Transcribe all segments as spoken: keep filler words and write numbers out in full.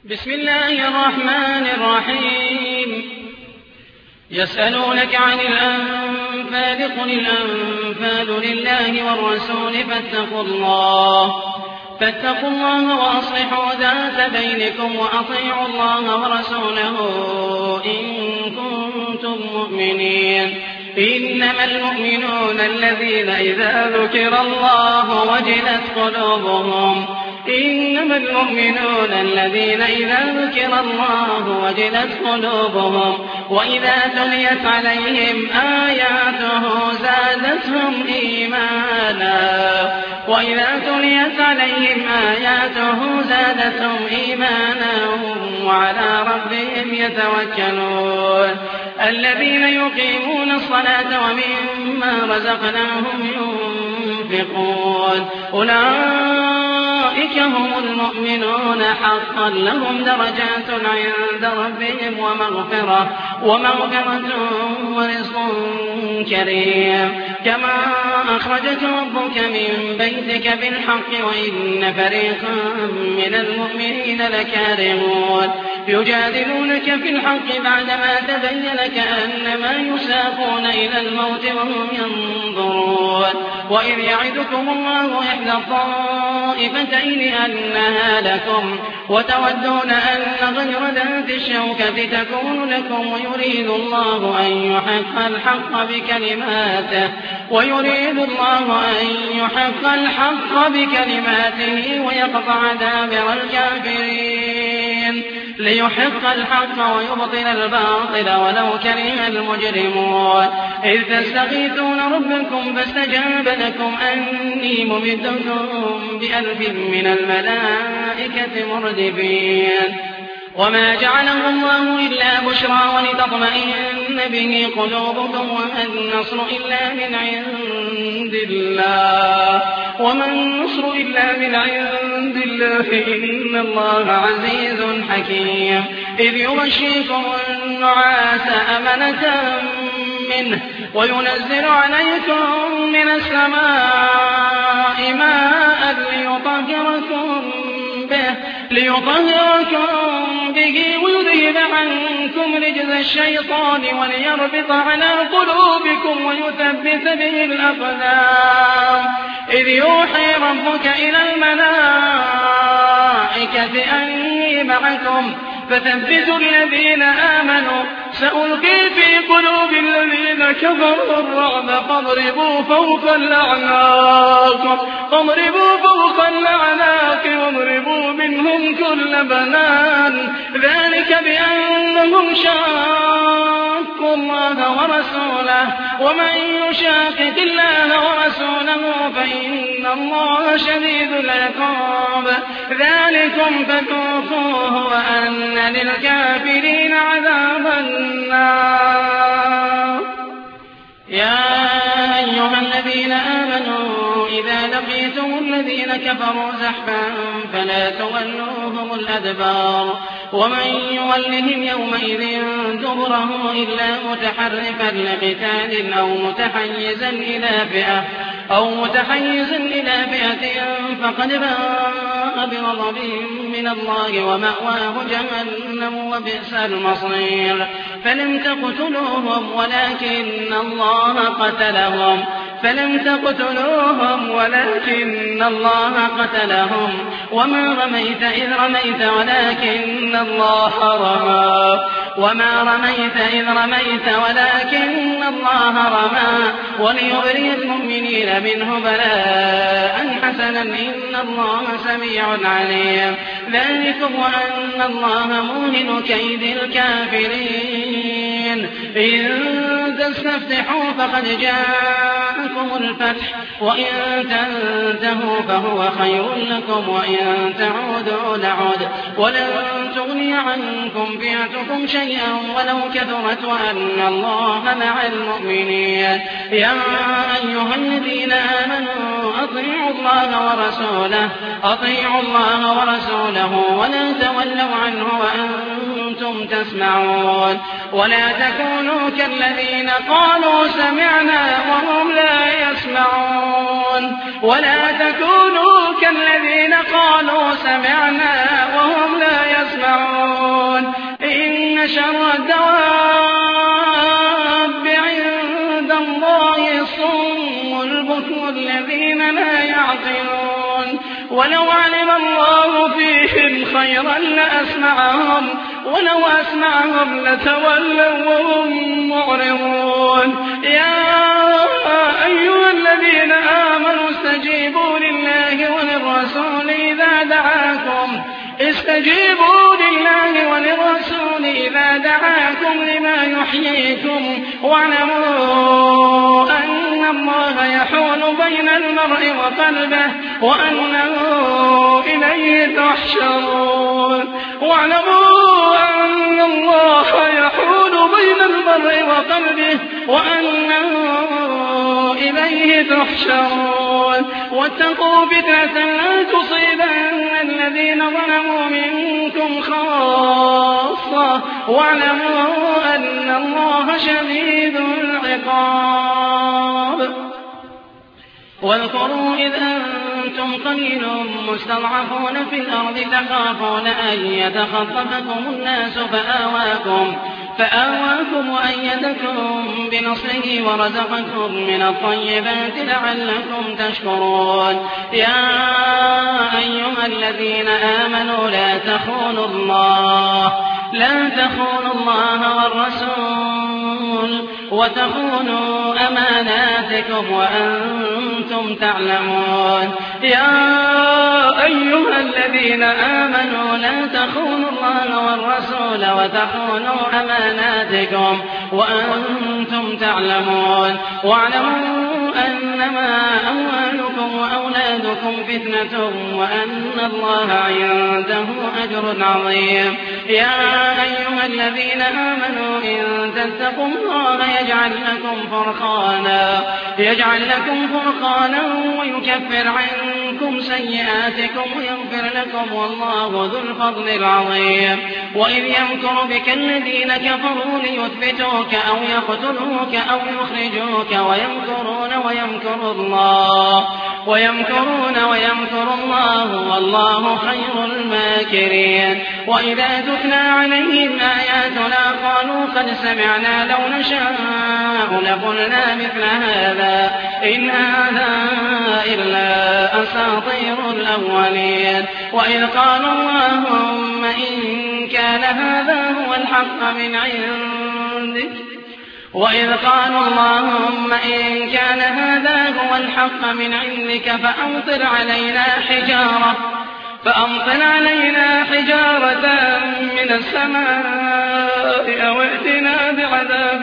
بسم الله الرحمن الرحيم يسألونك عن الأنفال قل الأنفال لله والرسول فاتقوا الله فاتقوا الله وأصلحوا ذات بينكم وأطيعوا الله ورسوله إن كنتم مؤمنين إنما المؤمنون الذين إذا ذكر الله وجلت قلوبهم إنما المؤمنون الذين إذا ذكر الله وجلت قلوبهم وإذا تليت عليهم آياته زادتهم إيمانا وإذا تليت عليهم آياته زادتهم إيمانا وعلى ربهم يتوكلون الذين يقيمون الصلاة ومما رزقناهم ينفقون أولئك هم المؤمنون حقا لهم درجات عند ربهم ومغفرة ومغفرة ورزق كريم كما أخرجك ربك من بيتك بالحق وإن فريقا من المؤمنين لكارهون يجادلونك في الحق بعدما تبين كأنما يساقون إلى الموت وهم ينظرون وإذ يعدكم الله إحدى الطائفتين أنها لكم وتودون أن غير ذات الشوكة تكون لكم ويريد الله أن يحق الحق بكلماته ويريد الله أن يحق الحق بكلماته ويقطع دابر الكافرين ليحق الحق ويبطل الباطل ولو كره المجرمون إذ تستغيثون ربكم فاستجاب لكم أني ممدكم بألف من الملائكة مردفين وما جعله الله إلا بشرى ولتطمئن به قلوبكم وما النصر إلا من عند الله وما النصر إلا من عند الله إن الله عزيز حكيم إذ يغشيكم النعاس أمنة منه وينزل عليكم من السماء ماء ليطهركم به ليطهركم به ويذهب عنكم رجز الشيطان وليربط على قلوبكم ويثبت به الأقدام إذ يوحي ربك إلى الملائكة أني معكم فثبتوا الذين آمنوا سألقي في قلوب الذين كفروا الرعب فاضربوا فوق الأعناق فاضربوا فوق الأعناق واضربوا منهم كل بنان ذلك بأنهم شاقوا الله ورسوله ومن يشاقق الله ورسوله فإن الله شديد العقاب ذلكم فذوقوه وأن للكافرين عذاب النار يا أيها الذين آمنوا إذا لقيتم الذين كفروا زحفا فلا تولوهم الأدبار ومن يولهم يومئذ دبره إلا متحرفا لقتال أو متحيزا إلى فئة أو متحيزا إلى فئة فقد باء بغضب من الله ومأواه جهنم وبئس المصير فلم تقتلوهم ولكن الله قتلهم فلم تقتلوهم ولكن الله قتلهم وما رميت إذ رميت ولكن الله رمى وما رميت إذ رميت ولكن الله رمى وليبري المؤمنين منه بلاء حسنا إن الله سميع عليم ذلكم وأن الله موهن كيد الكافرين إن تستفتحوا فقد جاءكم الفتح وإن تنتهوا فهو خير لكم وإن تعودوا نعد ولن تغني عنكم فئتكم شيئا ولو كثرت وأن الله مع المؤمنين يا أيها الذين آمنوا أطيعوا الله ورسوله أطيعوا الله ورسوله ولا تولوا عنه وأنتم تسمعون ولا تكونوا كالذين قالوا سمعنا وهم لا يسمعون ولا تكونوا كالذين قالوا سمعنا وهم لا يسمعون ولو علم الله فيهم خيرا لأسمعهم ولو أسمعهم لتولوا وهم معرضون يا أيها الذين آمنوا استجيبوا لله وللرسول إذا دعاكم استجيبوا لله وللرسول إذا دعاكم لما يحييكم واعلموا أن الله يحول بين المرء وقلبه وأنه إليه تحشرون واعلموا أن الله يحول بين المرء وقلبه وأنه إليه تحشرون واتقوا فتنة لا تصيبن الذين ظلموا منكم خاصة واعلموا أن الله شديد العقاب واذكروا إذ أنتم قليل مستضعفون في الأرض تخافون أن يتخطفكم الناس فآواكم فآواكم وأيدكم بنصره ورزقكم من الطيبات لعلكم تشكرون يا أيها الذين آمنوا لا تخونوا الله لا تخونوا الله والرسول وتخونوا أماناتكم وأنتم تعلمون يا أيها الذين آمنوا لا تخونوا الله والرسول وتخونوا أماناتكم وأنتم تعلمون واعلموا أنما أموالكم وأولادكم فتنة وأن الله عنده أجر عظيم يا أيها الذين آمنوا إن تتقوا الله يجعل لكم فرقانا يجعل لكم فرقانا ويكفر عنكم سيئاتكم ويغفر لكم والله ذو الفضل العظيم وإذ يمكر بك الذين كفروا ليثبتوك أو يقتلوك أو يخرجوك ويمكرون ويمكر الله ويمكرون ويمكر الله والله خير الماكرين وإذا تتلى عليهم آياتنا قالوا قد سمعنا لو نشاء لقلنا مثل هذا إن هذا إلا أساطير الأولين وإذ قالوا اللهم إن كان هذا هو الحق من عندك وإذ قالوا اللهم إن كان هذا هو الحق من عندك فأمطر علينا حجارة فأمطر علينا حجارة من السماء أو ائتنا بعذاب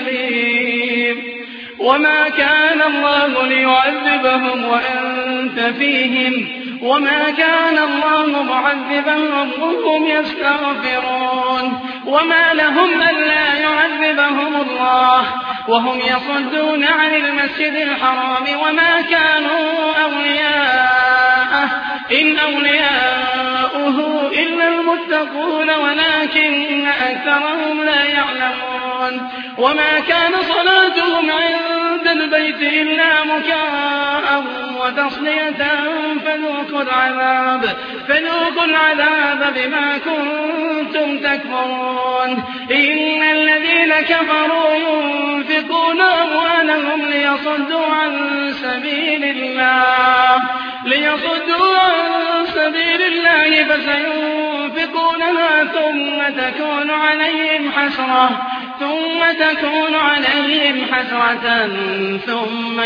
أليم وما كان الله ليعذبهم وأنت فيهم وما كان الله معذبهم وهم يستغفرون وما لهم ألا يعذبهم الله وهم يصدون عن المسجد الحرام وما كانوا أولياءه إن أولياؤه إلا المتقون ولكن أكثرهم لا يعلمون وما كان صلاتهم عند البيت إلا مكاء وتصلية فذوقوا العذاب فذوقوا العذاب بما كنتم تكفرون إن الذين كفروا ينفقون أموالهم ليصدوا عن سبيل الله ليصدوا عن سبيل الله فسينفقونها ثم تكون عليهم حسرة ثم تكون عليهم حسرة ثم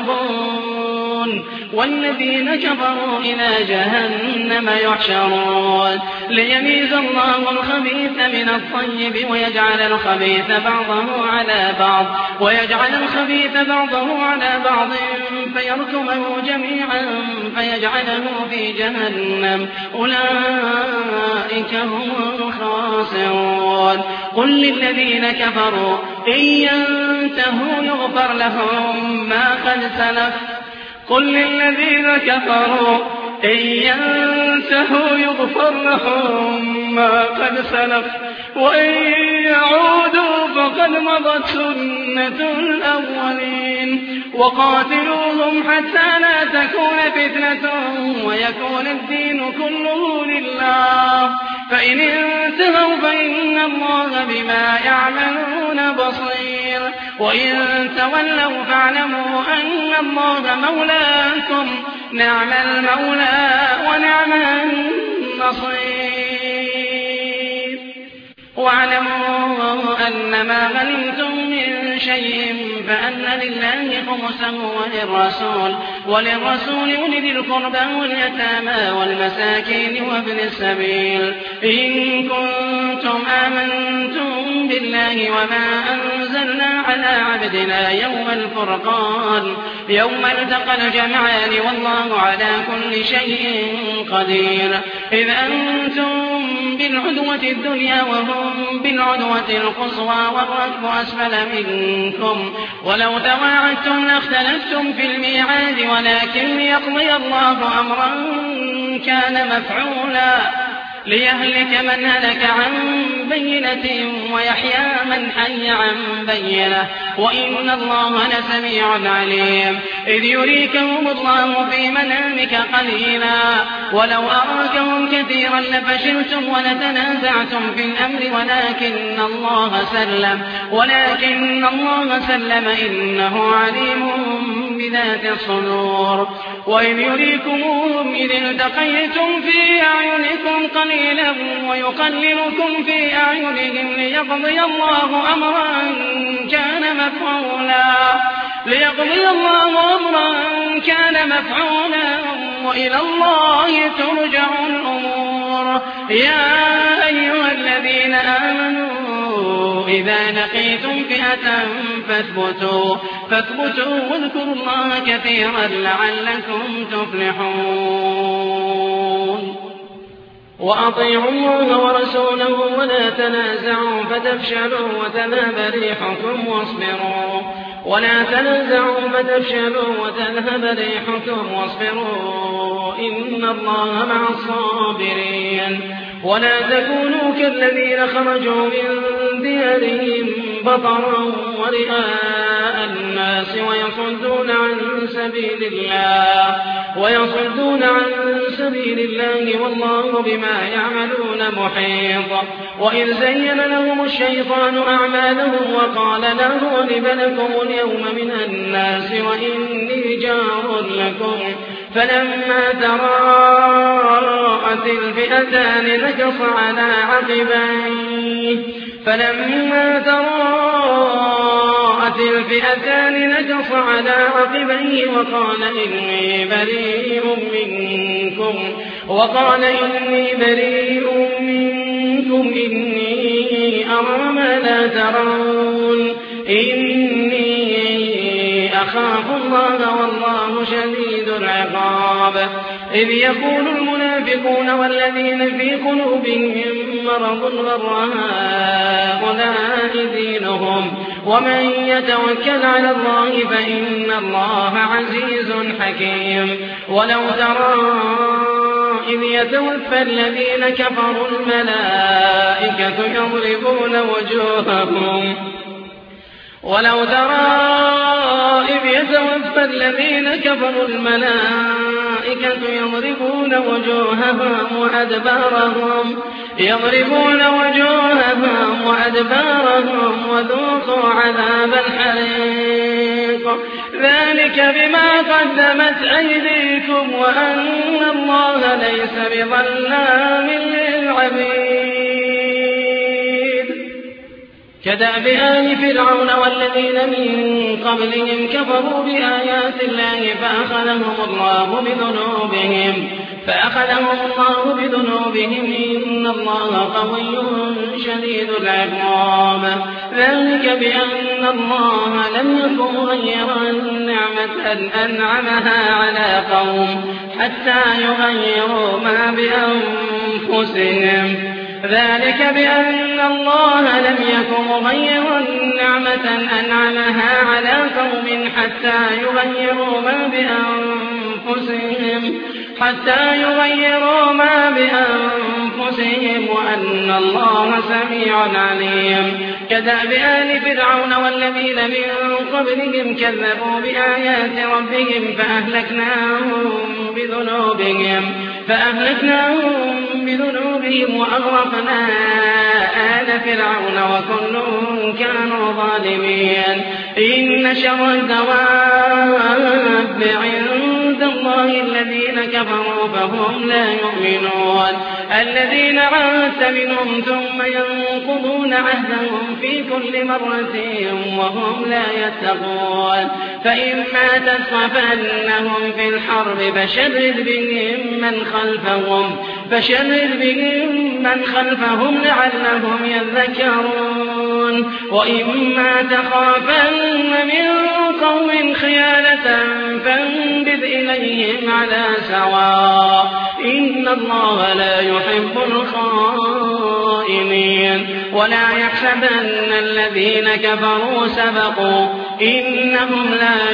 يغلبون والذين كفروا إلى جهنم يحشرون ليميز الله الخبيث من الطيب ويجعل الخبيث بعضه على بعض ويجعل الخبيث بعضه على بعض فيركمه جميعا فيجعله في جهنم أولئك هم الخاسرون قل للذين كفروا إن ينتهوا يغفر لهم ما قد سلف قل للذين كفروا إن ينتهوا يغفر لهم ما قد سلف وإن يعودوا فقد مضت سنة الأولين وقاتلوهم حتى لا تكون فتنة ويكون الدين كله لله فإن انتهوا فإن الله بما يعملون بصير وإن تولوا فاعلموا أن الله مولاكم نعم المولى ونعم النصير واعلموا أن ما غنمتم من شيء فأن لله خمسه وللرسول وللرسول ولذي القربى واليتامى والمساكين وابن السبيل إن كنتم آمنتم بالله وما أنزلنا على عبدنا يوم الفرقان يوم التقى الجمعان والله على كل شيء قدير إذ أنتم بالعدوة الدنيا وهم بالعدوة القصوى والركب أسفل منكم ولو تواعدتم لاختلفتم في الميعاد ولكن ليقضي الله أمرا كان مفعولا ليهلك من هلك عن بينة ويحيى من حي عن بينة وإن الله لسميع عليم إذ يريكهم الله في منامك قليلا ولو أراكهم كثيرا لفشلتم ولتنازعتم في الأمر ولكن الله سلم ولكن الله سلم إنه عليم بذات الصدور وإذ يريكموهم إذ التقيتم في أعينكم قليلا ويقللكم في أعينهم ليقضي الله أمرا كان مفعولا ليقضي الله أمرا كان مفعولا وإلى الله ترجع الأمور يا أيها الذين آمنوا إذا لقيتم فئة فاثبتوا فاثبتوا واذكروا الله كثيرا لعلكم تفلحون وأطيعوا الله ورسوله ولا تنازعوا فتفشلوا وتذهب ريحكم واصبروا ولا تنازعوا فتفشلوا وتذهب ريحكم واصبروا إن الله مع الصابرين ولا تكونوا كالذين خرجوا من ديارهم بطرا ورئاء الناس ويصدون عن سبيل الله ويصدون عن سبيل الله والله بما يعملون محيط وإذ زين لهم الشيطان أعمالهم وقال لا غالب لكم اليوم من الناس وإني جار لكم فلما تراءت الفئتان نكص على عقبيه فلما تراءت الفئتان نكص على عقبيه وقال إني بريء منكم وقال إني بريء منكم إني أرى ما لا ترون إني أخاف الله والله شديد العقاب إذ يقول المنافقون والذين في قلوبهم مرض غر هؤلاء دينهم ومن يتوكل على الله فإن الله عزيز حكيم ولو ترى إذ يتوفى الذين كفروا الملائكة يضربون وجوههم ولو ترى إذ يتوفى الذين كفروا الملائكة يضربون وجوههم وأدبارهم يضربون وجوههم وأدبارهم وذوقوا عذاب الحريق ذلك بما قدمت أيديكم وأن الله ليس بظلام للعبيد كدأب آل فرعون والذين من قبلهم كفروا بآيات الله فأخذهم الله بذنوبهم فأخذهم الله بذنوبهم إن الله قوي شديد العقاب ذلك بأن الله لم يكن غيرا نعمة أنعمها على قوم حتى يغيروا ما بأنفسهم ذلك بأن الله لم يكن مغيرا نعمة أنعمها على قوم حتى يغيروا ما بأنفسهم حتى يغيروا ما بأنفسهم وأن الله سميع عليم كدأب آل فرعون والذين من قبلهم كذبوا بآيات ربهم فأهلكناهم بذنوبهم فأهلكناهم بذنوبهم وأغرقنا آل آل فرعون وكلهم كانوا ظالمين إن شر الدواب عند الله الذين كفروا فهم لا يؤمنون الذين عاهدت منهم ثم ينقضون عهدهم في كل مرة وهم لا يتقون فإما تثقفنهم في الحرب فشرد بهم من خلفهم فشرد بهم من خلفهم لعلهم يذكرون وإما تخافن من قوم خيانة فانبذ إليهم على سواء إن الله لا يحب الخائنين ولا يحسبن الذين كفروا سبقوا إنهم لا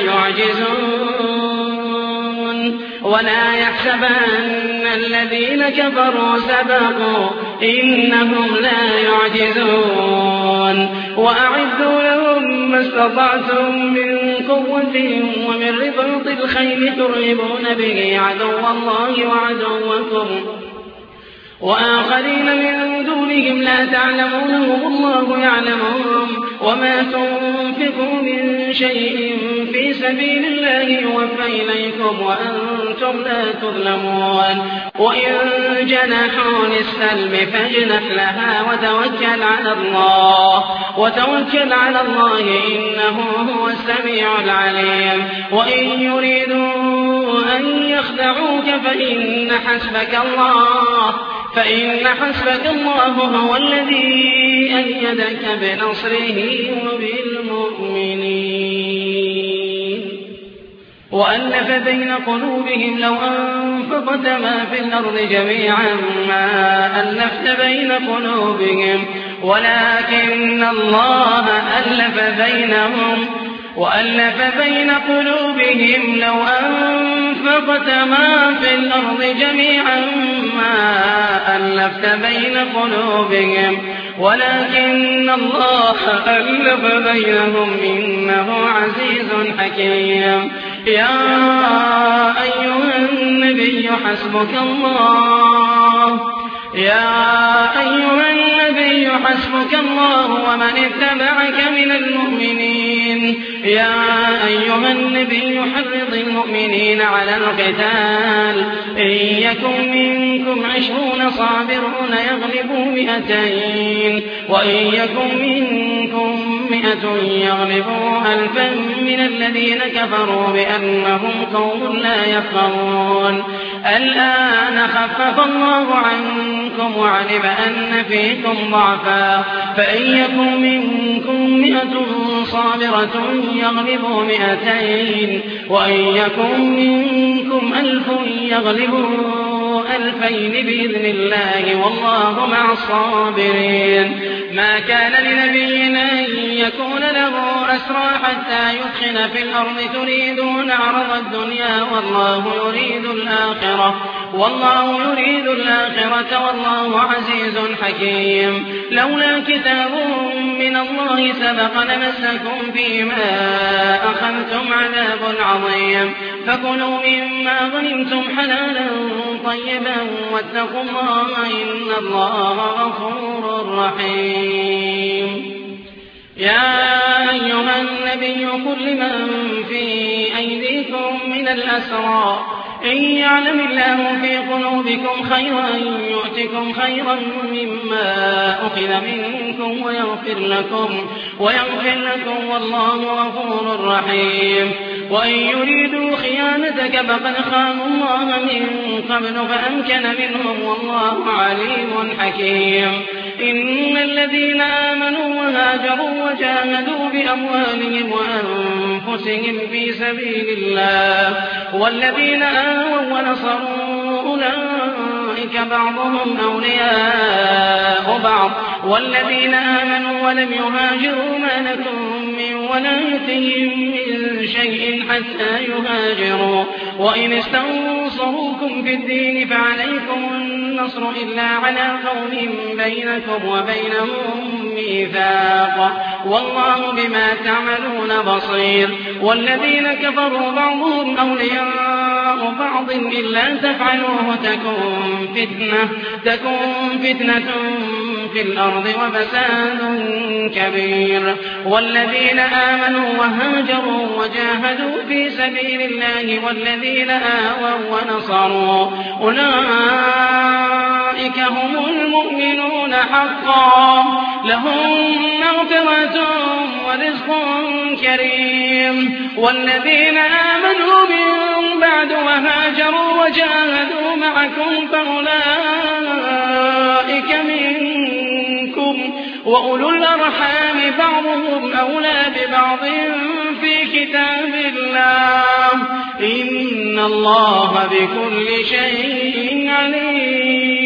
يعجزون ولا يحسبن الذين كفروا سبقوا إنهم لا يعجزون وأعدوا لهم ما استطعتم من قوة ومن رباط الخيل ترهبون به عدو الله وعدوكم وآخرين من دونهم لا تعلمونهم الله يعلمهم وما تنفقوا من شيء في سبيل الله يوفى إليكم وأنتم لا تظلمون وإن جنحوا للسلم فاجنح لها وتوكل على الله وتوكل على الله إنه هو السميع العليم وإن يريدوا أن يخدعوك فإن حسبك الله فإن حسبك الله هو الذي أيدك بنصره وبالمؤمنين وألف بين قلوبهم لو أنفقت ما في الأرض جميعا ما ألفت بين قلوبهم ولكن الله ألف بينهم وألف بين قلوبهم لو أنفقت ما في الأرض جميعا ما ألفت بين قلوبهم ولكن الله ألف بينهم إنه عزيز حكيم يا أيها النبي حسبك الله يا أيها النبي حسبك الله ومن اتبعك من المؤمنين يا أيها النبي حرض المؤمنين على القتال إن يكن منكم عشرون صابرون يغلبوا مئتين وإن يكن منكم مئة يغلبوا ألفا من الذين كفروا بأنهم قوم لا يفقهون الآن خفف الله عنكم وعلم أن فيكم ضعفا فإن يكن منكم مئة صابرة يغلبوا مئتين وإن يكن منكم ألف يغلبوا ألفين بإذن الله والله مع الصابرين ما كان لنبي أن يكون له أسرى حتى يدخن في الأرض تريدون عرض الدنيا والله يريد الآخرة والله يريد الآخرة والله عزيز حكيم لولا كتاب من الله سبق لمسكم فيما أخذتم عذاب عظيم فكلوا مما غنمتم حلالا طيبا واتقوا الله إن الله غفور رحيم يا أيها النبي قل لمن في أيديكم من الأسرى إن يعلم الله في قلوبكم خيرا يؤتكم خيرا مما أخذ منكم ويغفر لكم ويغفر لكم والله غفور رحيم وإن يريدوا خيانتك فقد خانوا الله من قبل فأمكن منهم والله عليم حكيم إن الذين آمنوا وهاجروا وجاهدوا بأموالهم وأنفسهم في سبيل الله والذين آووا ونصروا أولئك بعضهم أولياء بعض والذين آمنوا ولم يهاجروا ما لكم من ولايتهم من شيء حتى يهاجروا وإن استنصروكم في الدين فعليكم النصر إلا على قوم بينكم وبينهم ميثاق والله بما تعملون بصير والذين كفروا بعضهم أولياء بعض إلا تفعلوه تكون فتنة تكون فتنة في الأرض وفساد كبير. والذين آمنوا وهاجروا وجاهدوا في سبيل الله والذين آووا ونصروا أولئك هم المؤمنون حقا لهم مغفرة ورزق كريم. والذين آمنوا من بعد وهاجروا وجاهدوا معكم فأولئك منكم وأولو الأرحام بعضهم أولى ببعض في كتاب الله إن الله بكل شيء عليم.